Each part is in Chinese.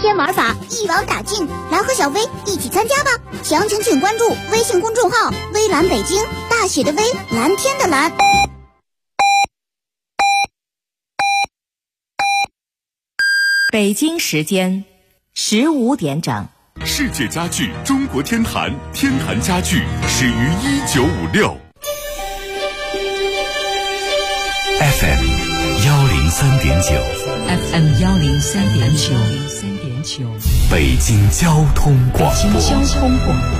天玩法一网打尽，来和小薇一起参加吧！详情请关注微信公众号“微蓝北京”，大写的微，蓝天的蓝。 北京时间15点整。 世界家具中国天坛，天坛家具始于1956。FM 103.9，FM 103.9， 北京交通广播， 北京交通广播。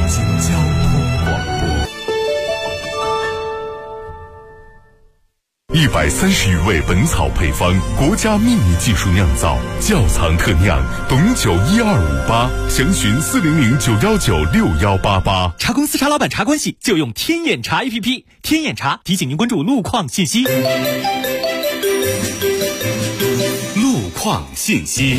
130余味本草配方，国家秘密技术酿造，窖藏特酿，董酒12588，详询400-919-6188。 茶公司茶老板茶关系就用天眼茶 APP， 天眼茶提醒您关注路况信息。 路况信息。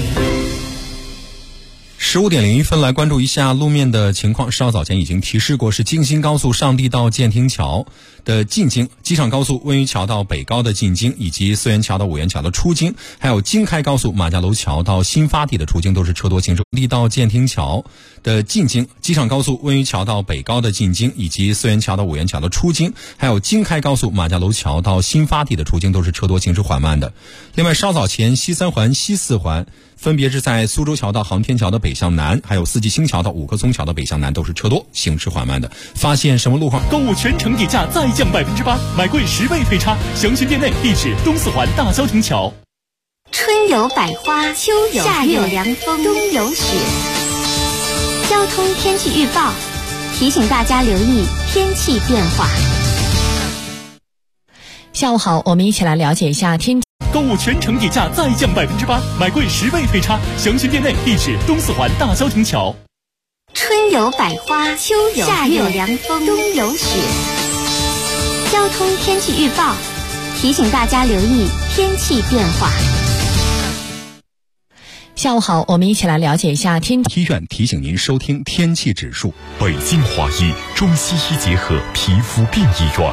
15点01分，来关注一下路面的情况。稍早前已经提示过，是京新高速上地到建亭桥的进京，机场高速温榆桥到北高的进京，以及四元桥到五元桥的出京，还有京开高速马家楼桥到新发地的出京都是车多行驶。地到建亭桥的进京，机场高速温榆桥到北高的进京，以及四元桥到五元桥的出京，还有京开高速马家楼桥到新发地的出京都是车多行驶缓慢的。另外，稍早前西三环、西四环分别是在苏州桥到航天桥的北向南，还有四季青桥到五棵松桥的北向南都是车多行驶缓慢的。发现什么路况？ 购物全程底价再降8%，买贵10倍退差，详询店内，地址东四环大消停桥。 春有百花，秋有夏有凉风，冬有雪。交通天气预报提醒大家留意天气变化。 下午好，我们一起来了解一下天气。 购物全程底价再降8%，买贵10倍退差，详询店内，地址东四环大消停桥。 春有百花，秋有夏有凉风，冬有雪。交通天气预报提醒大家留意天气变化。 下午好，我们一起来了解一下天气。 医院提醒您收听天气指数。 北京华医中西医结合皮肤病医院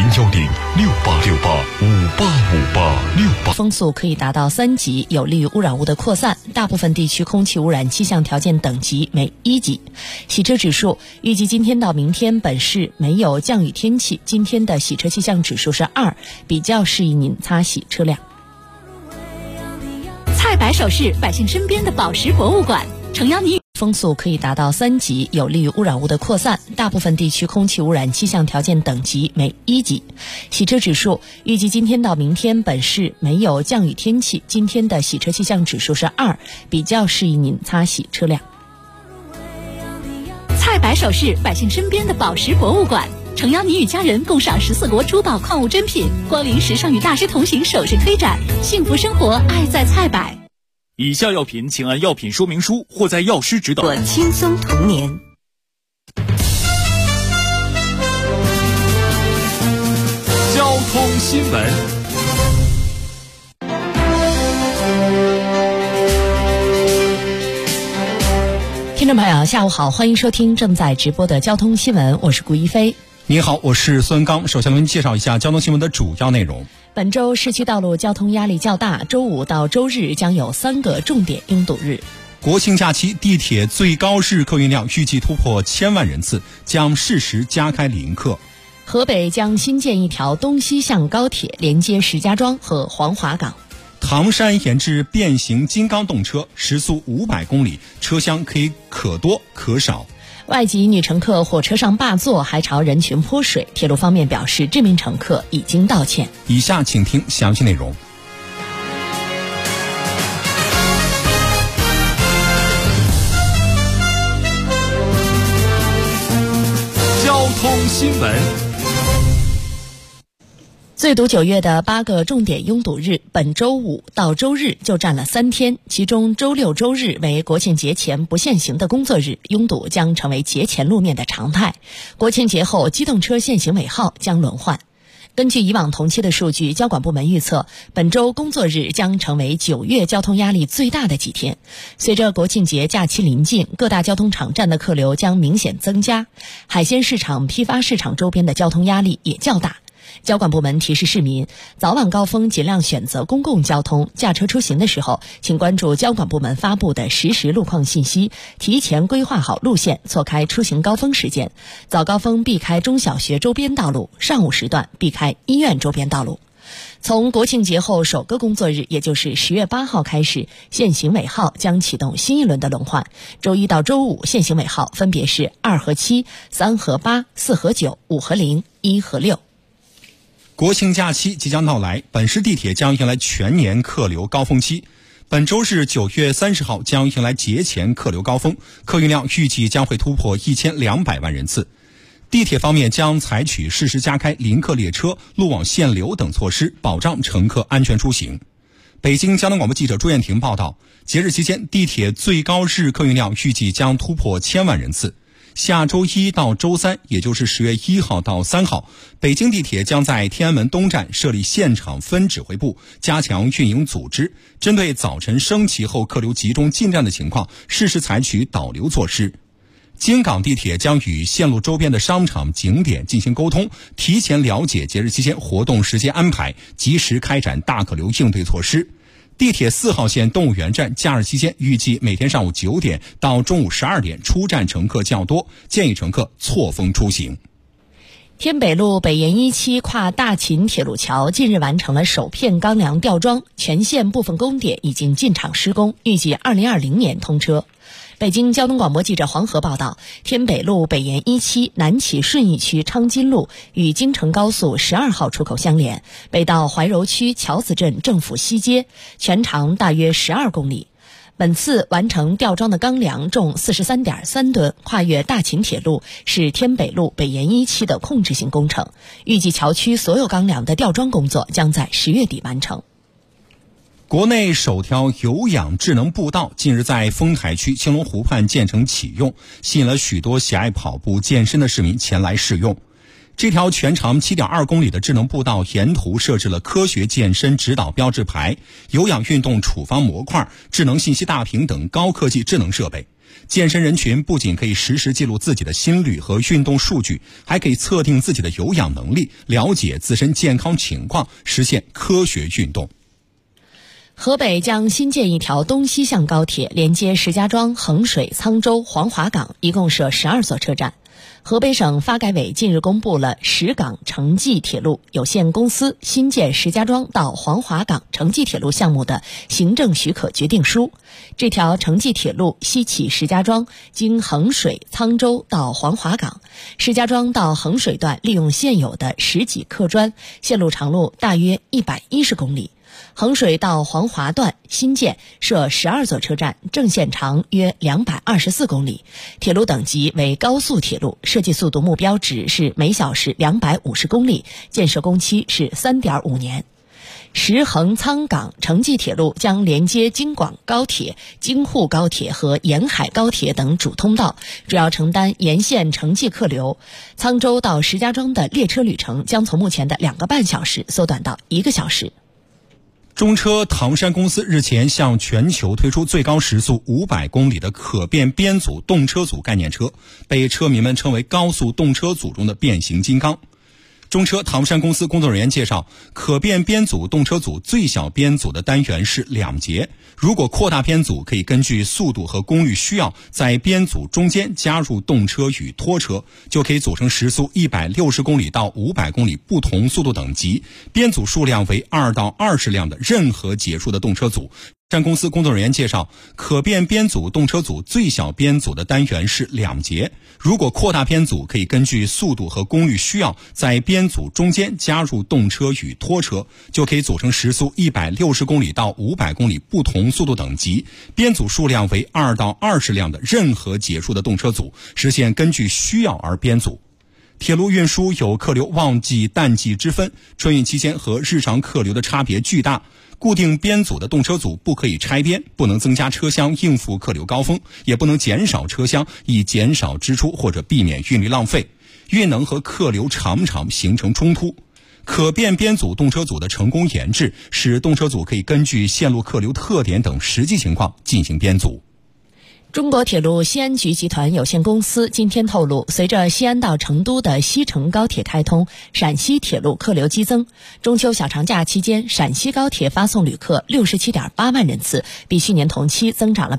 ，010686858586868。 风速可以达到3级，有利于污染物的扩散。大部分地区空气污染气象条件等级为1级。洗车指数预计今天到明天本市没有降雨天气，今天的洗车气象指数是2，比较适宜您擦洗车辆。 菜百首饰，百姓身边的宝石博物馆，诚邀你。 风速可以达到3级，有利于污染物的扩散。大部分地区空气污染气象条件等级为1级。洗车指数预计今天到明天本市没有降雨天气，今天的洗车气象指数是2，比较适宜您擦洗车辆。 菜百首饰，百姓身边的宝石博物馆，诚邀你与家人共赏14国珠宝矿物珍品，光临时尚与大师同行首饰推展，幸福生活爱在菜百。 以下药品请按药品说明书或在药师指导。 我轻松童年。 交通新闻。 听众朋友下午好，欢迎收听正在直播的交通新闻，我是顾一飞。 你好，我是孙刚。首先为您介绍一下交通新闻的主要内容。 本周市区道路交通压力较大，周五到周日将有3个重点拥堵日。 国庆假期地铁最高日客运量预计突破1000万人次，将适时加开临客。 河北将新建一条东西向高铁，连接石家庄和黄骅港。 唐山研制变形金刚动车，时速500公里，车厢可多可少。 外籍女乘客火车上霸座，还朝人群泼水，铁路方面表示这名乘客已经道歉。 以下请听详细内容。 交通新闻。 最堵9月的8个重点拥堵日，本周五到周日就占了3天，其中周六周日为国庆节前不限行的工作日，拥堵将成为节前路面的常态。国庆节后，机动车限行尾号将轮换。根据以往同期的数据，交管部门预测，本周工作日将成为9月交通压力最大的几天。随着国庆节假期临近，各大交通场站的客流将明显增加，海鲜市场、批发市场周边的交通压力也较大。 交管部门提示市民，早晚高峰尽量选择公共交通，驾车出行的时候，请关注交管部门发布的实时路况信息，提前规划好路线，错开出行高峰时间。早高峰避开中小学周边道路，上午时段避开医院周边道路。从国庆节后首个工作日，也就是10月8号开始，限行尾号将启动新一轮的轮换。周一到周五限行尾号分别是2和7、3和8、4和9、5和0、1和6。 国庆假期即将到来，本市地铁将迎来全年客流高峰期。本周日9月30号将迎来节前客流高峰，客运量预计将会突破1200万人次。地铁方面将采取适时加开临客列车、路网限流等措施，保障乘客安全出行。北京交通广播记者朱艳婷报道，节日期间地铁最高日客运量预计将突破1000万人次。下周一到周三，也就是10月1号到3号，北京地铁将在天安门东站设立现场分指挥部，加强运营组织，针对早晨升旗后客流集中进站的情况，适时采取导流措施。京港地铁将与线路周边的商场景点进行沟通，提前了解节日期间活动时间安排，及时开展大客流应对措施。地铁4号线动物园站假日期间预计每天上午9点到中午12点出站乘客较多，建议乘客错峰出行。 天北路北延1期跨大秦铁路桥近日完成了首片钢梁吊装，全线部分工点已经进场施工，预计2020年通车。北京交通广播记者黄河报道，天北路北延1期南起顺义区昌金路与京承高速12号出口相连，北到怀柔区桥子镇政府西街，全长大约12公里。本次完成吊装的钢梁重43.3吨，跨越大秦铁路，是天北路北延1期的控制性工程。预计桥区所有钢梁的吊装工作将在10月底完成。 国内首条有氧智能步道近日在丰台区青龙湖畔建成启用，吸引了许多喜爱跑步健身的市民前来试用。这条全长7.2公里的智能步道沿途设置了科学健身指导标志牌、有氧运动处方模块、智能信息大屏等高科技智能设备。健身人群不仅可以实时记录自己的心率和运动数据，还可以测定自己的有氧能力，了解自身健康情况，实现科学运动。 河北将新建一条东西向高铁，连接石家庄、衡水、沧州、黄骅港，一共设12座车站。河北省发改委近日公布了石港城际铁路有限公司新建石家庄到黄骅港城际铁路项目的行政许可决定书。这条城际铁路西起石家庄，经衡水、沧州到黄骅港。石家庄到衡水段利用现有的10几客砖，线路长路大约110公里。衡水到黄骅段新建设12座车站，正线长约224公里，铁路等级为高速铁路，设计速度目标值是每小时250公里，建设工期是3.5年。石衡沧港城际铁路将连接京广高铁、京沪高铁和沿海高铁等主通道，主要承担沿线城际客流。沧州到石家庄的列车旅程将从目前的2个半小时缩短到1个小时。 中车唐山公司日前向全球推出最高时速500公里的可变编组动车组概念车，被车迷们称为高速动车组中的变形金刚。中车唐山公司工作人员介绍，可变编组动车组最小编组的单元是2节，如果扩大编组，可以根据速度和功率需要，在编组中间加入动车与拖车，就可以组成时速160公里到500公里不同速度等级，编组数量为2到20辆的任何节数的动车组。唐山公司工作人员介绍，可变编组动车组最小编组的单元是2节，如果扩大编组，可以根据速度和功率需要，在编组中间加入动车与拖车，就可以组成时速160公里到500公里不同速度等级，编组数量为2到20辆的任何节数的动车组，实现根据需要而编组。铁路运输有客流旺季淡季之分，春运期间和日常客流的差别巨大。固定编组的动车组不可以拆编，不能增加车厢应付客流高峰，也不能减少车厢以减少支出或者避免运力浪费，运能和客流常常形成冲突。可变编组动车组的成功研制，使动车组可以根据线路客流特点等实际情况进行编组。 中国铁路西安局集团有限公司今天透露，随着西安到成都的西成高铁开通，陕西铁路客流激增。中秋小长假期间，陕西高铁发送旅客67.8万人次，比去年同期增长了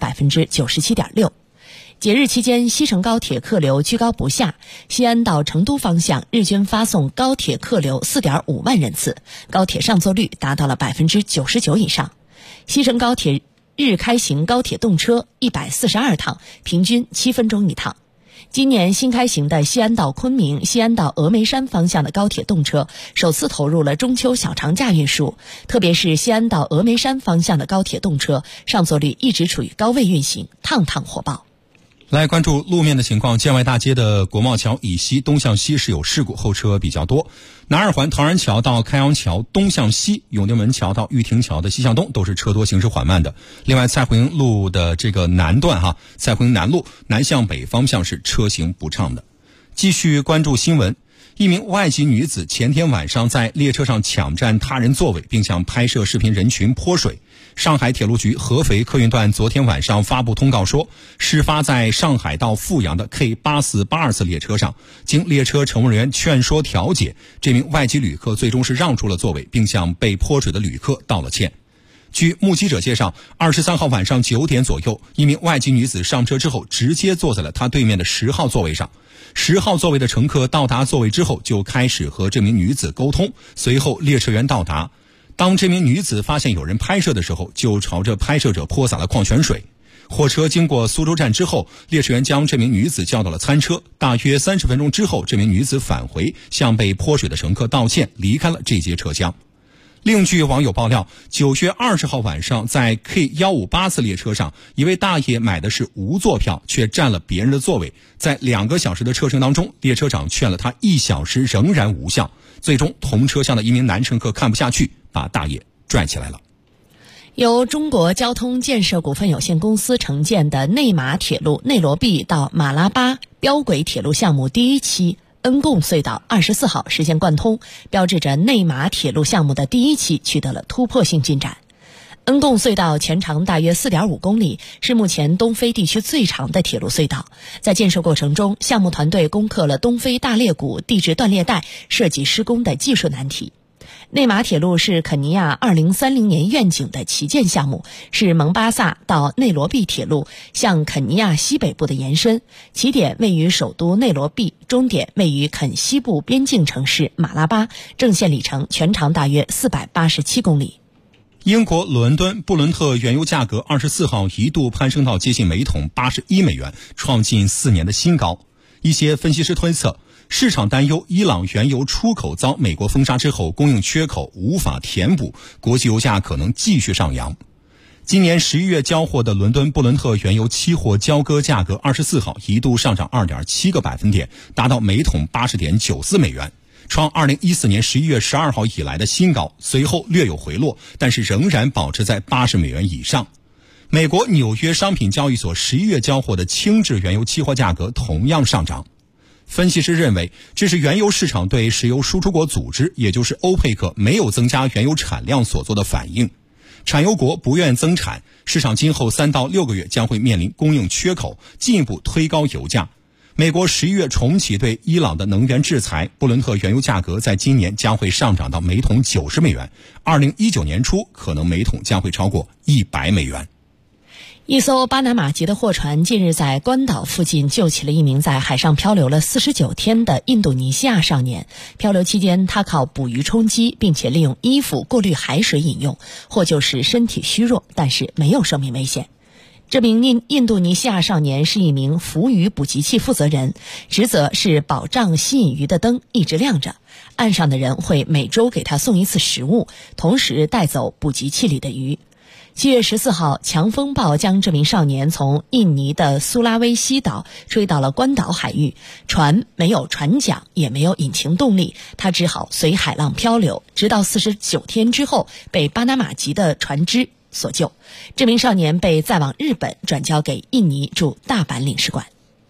97.6%。节日期间，西成高铁客流居高不下，西安到成都方向日均发送高铁客流4.5万人次，高铁上座率达到了99%以上。西成高铁日开行高铁动车142趟，平均7分钟一趟。今年新开行的西安到昆明、西安到峨眉山方向的高铁动车首次投入了中秋小长假运输，特别是西安到峨眉山方向的高铁动车上座率一直处于高位运行，趟趟火爆。 来关注路面的情况，建外大街的国贸桥以西东向西是有事故，后车比较多。南二环唐人桥到开阳桥东向西，永定门桥到玉亭桥的西向东都是车多，行驶缓慢的。另外，蔡胡营路的这个南段蔡胡营南路南向北方向是车行不畅的。继续关注新闻，一名外籍女子前天晚上在列车上抢占他人座位，并向拍摄视频人群泼水。上海铁路局合肥客运段昨天晚上发布通告说，事发在上海到阜阳的 K8482次列车上，经列车乘务人员劝说调解，这名外籍旅客最终是让出了座位，并向被泼水的旅客道了歉。据目击者介绍，23号晚上9点左右，一名外籍女子上车之后直接坐在了她对面的10号座位上。10号座位的乘客到达座位之后就开始和这名女子沟通，随后列车员到达。当这名女子发现有人拍摄的时候，就朝着拍摄者泼洒了矿泉水。货车经过苏州站之后，列车员将这名女子叫到了餐车。大约30分钟之后，这名女子返回，向被泼水的乘客道歉，离开了这节车厢。另据网友爆料，9月20号晚上，在 K158次列车上，一位大爷买的是无座票，却占了别人的座位。在2个小时的车程当中，列车长劝了他1小时，仍然无效。最终，同车厢的一名男乘客看不下去，把大爷拽起来了。 由中国交通建设股份有限公司承建的内马铁路内罗毕到马拉巴标轨铁路项目第1期恩贡隧道24号实现贯通，标志着内马铁路项目的第1期取得了突破性进展。恩贡隧道全长大约 4.5 公里，是目前东非地区最长的铁路隧道。在建设过程中，项目团队攻克了东非大裂谷地质断裂带设计施工的技术难题。内马铁路是肯尼亚2030年愿景的旗舰项目，是蒙巴萨到内罗毕铁路向肯尼亚西北部的延伸，起点位于首都内罗毕，终点位于肯西部边境城市马拉巴，正线里程全长大约487公里。 英国伦敦布伦特原油价格24号一度攀升到接近每桶81美元，创近4年的新高。一些分析师推测，市场担忧伊朗原油出口遭美国封杀之后，供应缺口无法填补，国际油价可能继续上扬。今年11月交货的伦敦布伦特原油期货交割价格24号一度上涨 2.7 个百分点，达到每桶80.94美元，创2014年11月12号以来的新高，随后略有回落，但是仍然保持在80美元以上。美国纽约商品交易所11月交货的轻质原油期货价格同样上涨。分析师认为，这是原油市场对石油输出国组织，也就是欧佩克没有增加原油产量所做的反应。产油国不愿增产，市场今后3到6个月将会面临供应缺口，进一步推高油价。美国11月重启对伊朗的能源制裁，布伦特原油价格在今年将会上涨到每桶90美元，2019年初可能每桶将会超过100美元。 一艘巴拿马籍的货船近日在关岛附近救起了一名在海上漂流了49天的印度尼西亚少年。漂流期间，他靠捕鱼充饥，并且利用衣服过滤海水饮用，获救时身体虚弱，但是没有生命危险。这名印度尼西亚少年是一名浮鱼捕集器负责人，职责是保障吸引鱼的灯一直亮着，岸上的人会每周给他送一次食物，同时带走捕集器里的鱼。7月14号，强风暴将这名少年从印尼的苏拉威西岛吹到了关岛海域，船没有船桨，也没有引擎动力，他只好随海浪漂流，直到49天之后被巴拿马籍的船只所救。这名少年被载往日本，转交给印尼驻大阪领事馆。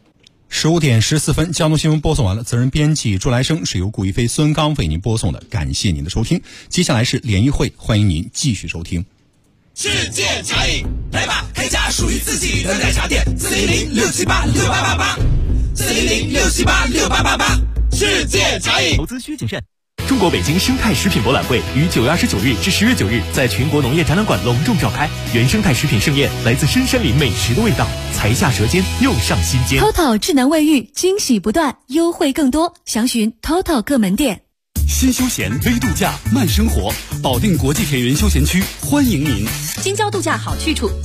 15点14分，交通新闻播送完了。责任编辑朱来生，是由顾一飞、孙刚为您播送的。感谢您的收听。接下来是联谊会，欢迎您继续收听。 世界茶饮，来吧，开家属于自己的奶茶店，400-678-6888，400-678-6888，世界茶饮。 投资需谨慎。中国北京生态食品博览会于9月29日至10月9日在全国农业展览馆隆重召开，原生态食品盛宴，来自深山林美食的味道，才下舌尖，又上心间。 TOTO 智能卫浴，惊喜不断，优惠更多，详询 TOTO 各门店。 新休闲微度假慢生活，保定国际铁云休闲区欢迎您。 京郊度假好去处。